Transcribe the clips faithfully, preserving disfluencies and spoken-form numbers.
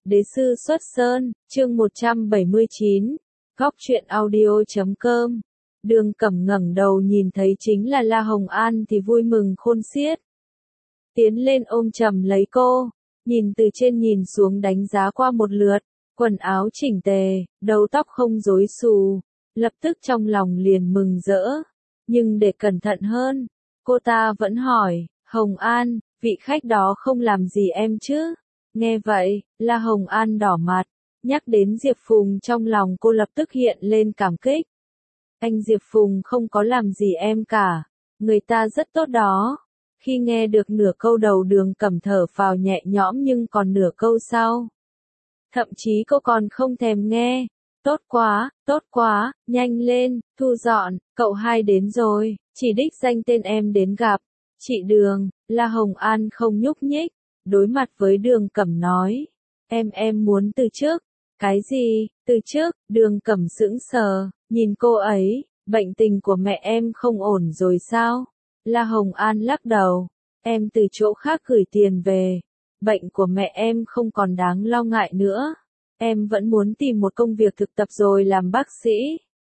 Đế sư xuất sơn, chương một trăm bảy mươi chín, góc truyện audio chấm com. Đường Cẩm ngẩng đầu nhìn thấy chính là La Hồng An thì vui mừng khôn xiết. Tiến lên ôm chầm lấy cô, nhìn từ trên nhìn xuống đánh giá qua một lượt, quần áo chỉnh tề, đầu tóc không rối xù, lập tức trong lòng liền mừng rỡ. Nhưng để cẩn thận hơn, cô ta vẫn hỏi, Hồng An, vị khách đó không làm gì em chứ? Nghe vậy, La Hồng An đỏ mặt, nhắc đến Diệp Phùng trong lòng cô lập tức hiện lên cảm kích. Anh Diệp Phùng không có làm gì em cả, người ta rất tốt đó. Khi nghe được nửa câu đầu Đường Cẩm thở phào nhẹ nhõm nhưng còn nửa câu sau. Thậm chí cô còn không thèm nghe. Tốt quá, tốt quá, nhanh lên, thu dọn, cậu hai đến rồi, chỉ đích danh tên em đến gặp. Chị Đường, La Hồng An không nhúc nhích, đối mặt với Đường Cẩm nói. Em em muốn từ chức. Cái gì, từ chức? Đường Cẩm sững sờ, nhìn cô ấy, bệnh tình của mẹ em không ổn rồi sao? La Hồng An lắc đầu, em từ chỗ khác gửi tiền về, bệnh của mẹ em không còn đáng lo ngại nữa. Em vẫn muốn tìm một công việc thực tập rồi làm bác sĩ.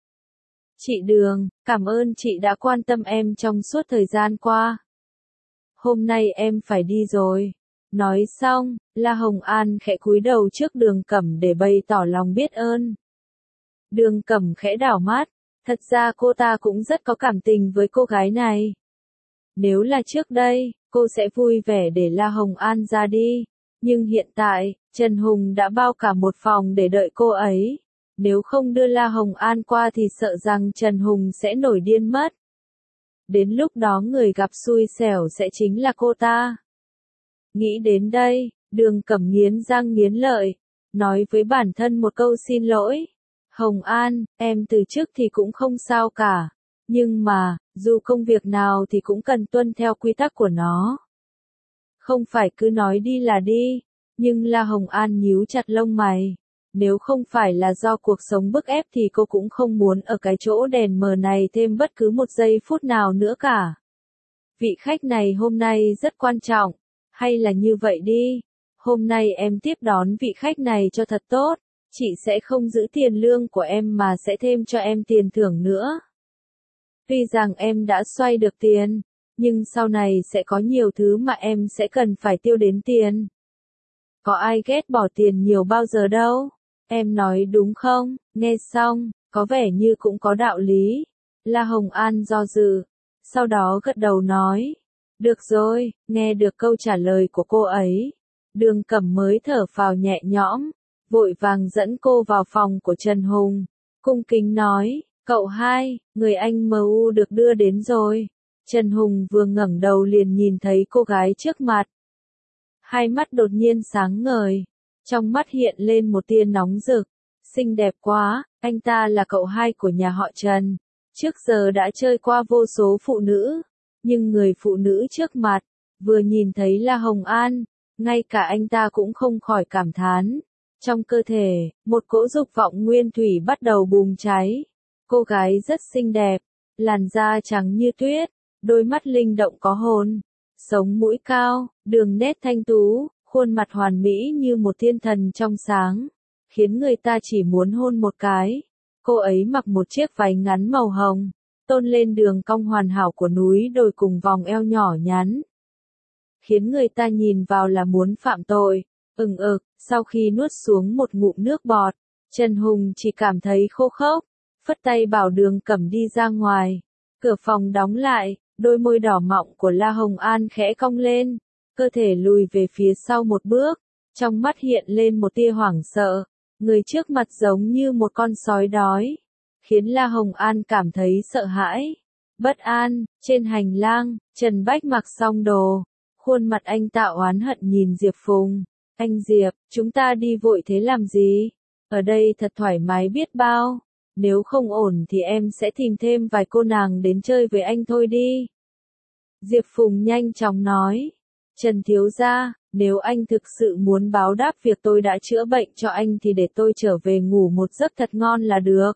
Chị Đường, cảm ơn chị đã quan tâm em trong suốt thời gian qua. Hôm nay em phải đi rồi. Nói xong, La Hồng An khẽ cúi đầu trước Đường Cẩm để bày tỏ lòng biết ơn. Đường Cẩm khẽ đảo mắt, thật ra cô ta cũng rất có cảm tình với cô gái này. Nếu là trước đây, cô sẽ vui vẻ để La Hồng An ra đi. Nhưng hiện tại, Trần Hùng đã bao cả một phòng để đợi cô ấy. Nếu không đưa La Hồng An qua thì sợ rằng Trần Hùng sẽ nổi điên mất. Đến lúc đó người gặp xui xẻo sẽ chính là cô ta. Nghĩ đến đây, Đường Cẩm nghiến răng nghiến lợi, nói với bản thân một câu xin lỗi. Hồng An, em từ chức thì cũng không sao cả. Nhưng mà, dù công việc nào thì cũng cần tuân theo quy tắc của nó. Không phải cứ nói đi là đi. Nhưng La Hồng An nhíu chặt lông mày. Nếu không phải là do cuộc sống bức ép thì cô cũng không muốn ở cái chỗ đèn mờ này thêm bất cứ một giây phút nào nữa cả. Vị khách này hôm nay rất quan trọng. Hay là như vậy đi. Hôm nay em tiếp đón vị khách này cho thật tốt. Chị sẽ không giữ tiền lương của em mà sẽ thêm cho em tiền thưởng nữa. Tuy rằng em đã xoay được tiền, nhưng sau này sẽ có nhiều thứ mà em sẽ cần phải tiêu đến tiền. Có ai ghét bỏ tiền nhiều bao giờ đâu. Em nói đúng không? Nghe xong, có vẻ như cũng có đạo lý. La Hồng An do dự, sau đó gật đầu nói. Được rồi, nghe được câu trả lời của cô ấy. Đường Cẩm mới thở phào nhẹ nhõm, vội vàng dẫn cô vào phòng của Trần Hùng. Cung kính nói, cậu hai, người anh em u được đưa đến rồi. Trần Hùng vừa ngẩng đầu liền nhìn thấy cô gái trước mặt. Hai mắt đột nhiên sáng ngời, trong mắt hiện lên một tia nóng rực. Xinh đẹp quá, anh ta là cậu hai của nhà họ Trần. Trước giờ đã chơi qua vô số phụ nữ. Nhưng người phụ nữ trước mặt, vừa nhìn thấy La Hồng An, ngay cả anh ta cũng không khỏi cảm thán. Trong cơ thể, một cỗ dục vọng nguyên thủy bắt đầu bùng cháy. Cô gái rất xinh đẹp, làn da trắng như tuyết, đôi mắt linh động có hồn, sống mũi cao, đường nét thanh tú, khuôn mặt hoàn mỹ như một thiên thần trong sáng, khiến người ta chỉ muốn hôn một cái. Cô ấy mặc một chiếc váy ngắn màu hồng, tôn lên đường cong hoàn hảo của núi đồi cùng vòng eo nhỏ nhắn. Khiến người ta nhìn vào là muốn phạm tội. Ừng ực, sau khi nuốt xuống một ngụm nước bọt, Trần Hùng chỉ cảm thấy khô khốc, phất tay bảo Đường Cẩm đi ra ngoài. Cửa phòng đóng lại, đôi môi đỏ mọng của La Hồng An khẽ cong lên, cơ thể lùi về phía sau một bước, trong mắt hiện lên một tia hoảng sợ. Người trước mặt giống như một con sói đói, khiến La Hồng An cảm thấy sợ hãi, bất an. Trên hành lang, Trần Bách mặc xong đồ, khuôn mặt anh ta oán hận nhìn Diệp Phùng. Anh Diệp, chúng ta đi vội thế làm gì? Ở đây thật thoải mái biết bao. Nếu không ổn thì em sẽ tìm thêm vài cô nàng đến chơi với anh thôi đi. Diệp Phùng nhanh chóng nói. Trần thiếu gia, nếu anh thực sự muốn báo đáp việc tôi đã chữa bệnh cho anh thì để tôi trở về ngủ một giấc thật ngon là được.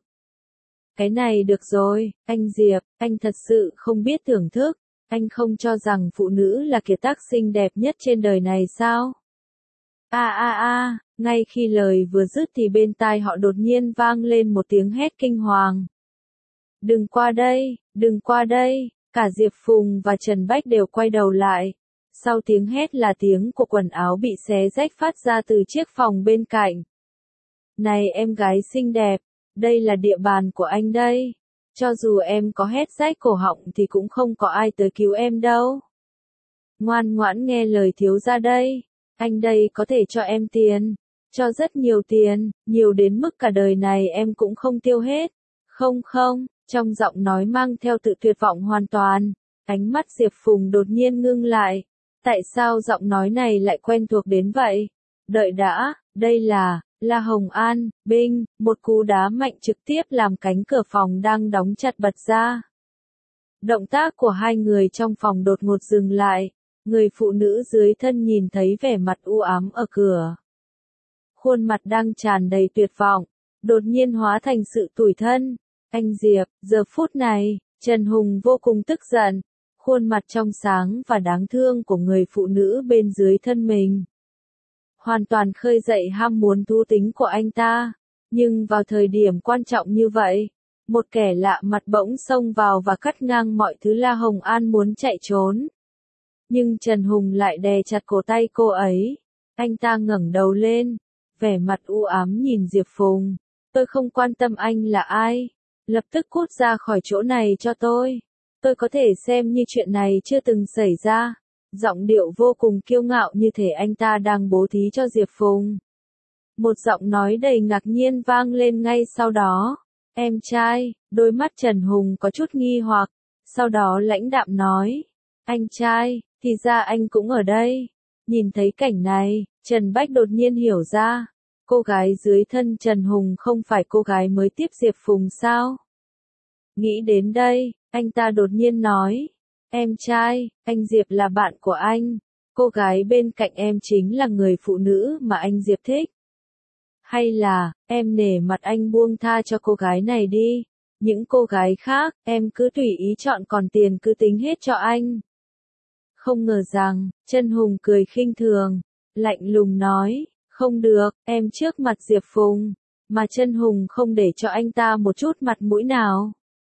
Cái này được rồi, anh Diệp, anh thật sự không biết thưởng thức. Anh không cho rằng phụ nữ là kiệt tác xinh đẹp nhất trên đời này sao? A a a, ngay khi lời vừa dứt thì bên tai họ đột nhiên vang lên một tiếng hét kinh hoàng. Đừng qua đây, đừng qua đây, cả Diệp Phùng và Trần Bách đều quay đầu lại. Sau tiếng hét là tiếng của quần áo bị xé rách phát ra từ chiếc phòng bên cạnh. Này em gái xinh đẹp, đây là địa bàn của anh đây. Cho dù em có hét rách cổ họng thì cũng không có ai tới cứu em đâu. Ngoan ngoãn nghe lời thiếu gia đây. Anh đây có thể cho em tiền. Cho rất nhiều tiền, nhiều đến mức cả đời này em cũng không tiêu hết. Không không, trong giọng nói mang theo tự tuyệt vọng hoàn toàn. Ánh mắt Diệp Phùng đột nhiên ngưng lại. Tại sao giọng nói này lại quen thuộc đến vậy? Đợi đã, đây là, là Hồng An, binh, một cú đá mạnh trực tiếp làm cánh cửa phòng đang đóng chặt bật ra. Động tác của hai người trong phòng đột ngột dừng lại, người phụ nữ dưới thân nhìn thấy vẻ mặt u ám ở cửa. Khuôn mặt đang tràn đầy tuyệt vọng, đột nhiên hóa thành sự tủi thân. Anh Diệp, giờ phút này, Trần Hùng vô cùng tức giận. Khuôn mặt trong sáng và đáng thương của người phụ nữ bên dưới thân mình. Hoàn toàn khơi dậy ham muốn thú tính của anh ta. Nhưng vào thời điểm quan trọng như vậy, một kẻ lạ mặt bỗng xông vào và cắt ngang mọi thứ La Hồng An muốn chạy trốn. Nhưng Trần Hùng lại đè chặt cổ tay cô ấy. Anh ta ngẩng đầu lên, vẻ mặt u ám nhìn Diệp Phùng. Tôi không quan tâm anh là ai. Lập tức cút ra khỏi chỗ này cho tôi. Tôi có thể xem như chuyện này chưa từng xảy ra. Giọng điệu vô cùng kiêu ngạo như thể anh ta đang bố thí cho Diệp Phùng. Một giọng nói đầy ngạc nhiên vang lên ngay sau đó. Em trai, đôi mắt Trần Hùng có chút nghi hoặc. Sau đó lãnh đạm nói. Anh trai, thì ra anh cũng ở đây. Nhìn thấy cảnh này, Trần Bách đột nhiên hiểu ra. Cô gái dưới thân Trần Hùng không phải cô gái mới tiếp Diệp Phùng sao? Nghĩ đến đây, anh ta đột nhiên nói. Em trai, anh Diệp là bạn của anh. Cô gái bên cạnh em chính là người phụ nữ mà anh Diệp thích. Hay là, em nể mặt anh buông tha cho cô gái này đi. Những cô gái khác, em cứ tùy ý chọn còn tiền cứ tính hết cho anh. Không ngờ rằng, Trần Hùng cười khinh thường, lạnh lùng nói. Không được, em trước mặt Diệp Phùng. Mà Trần Hùng không để cho anh ta một chút mặt mũi nào.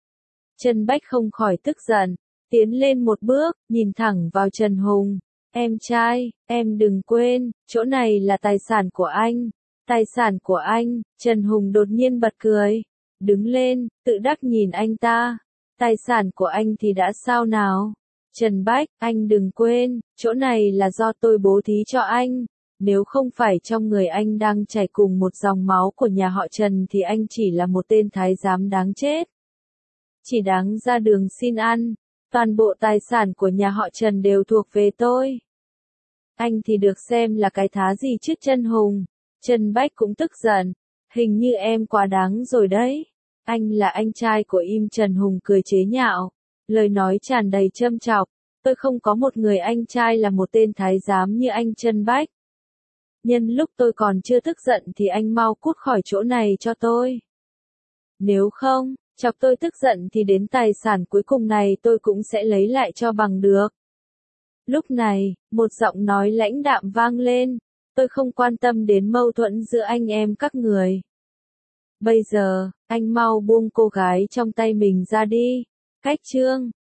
Trần Bách không khỏi tức giận, tiến lên một bước, nhìn thẳng vào Trần Hùng. Em trai, em đừng quên, chỗ này là tài sản của anh. Tài sản của anh, Trần Hùng đột nhiên bật cười. Đứng lên, tự đắc nhìn anh ta. Tài sản của anh thì đã sao nào? Trần Bách, anh đừng quên, chỗ này là do tôi bố thí cho anh. Nếu không phải trong người anh đang chảy cùng một dòng máu của nhà họ Trần thì anh chỉ là một tên thái giám đáng chết. Chỉ đáng ra đường xin ăn, toàn bộ tài sản của nhà họ Trần đều thuộc về tôi. Anh thì được xem là cái thá gì chứ Trần Hùng. Trần Bách cũng tức giận, hình như em quá đáng rồi đấy. Anh là anh trai của Im. Trần Hùng cười chế nhạo, lời nói tràn đầy châm chọc. Tôi không có một người anh trai là một tên thái giám như anh Trần Bách. Nhân lúc tôi còn chưa tức giận thì anh mau cút khỏi chỗ này cho tôi. Nếu không, chọc tôi tức giận thì đến tài sản cuối cùng này tôi cũng sẽ lấy lại cho bằng được. Lúc này, một giọng nói lãnh đạm vang lên. Tôi không quan tâm đến mâu thuẫn giữa anh em các người. Bây giờ, anh mau buông cô gái trong tay mình ra đi. Cách chương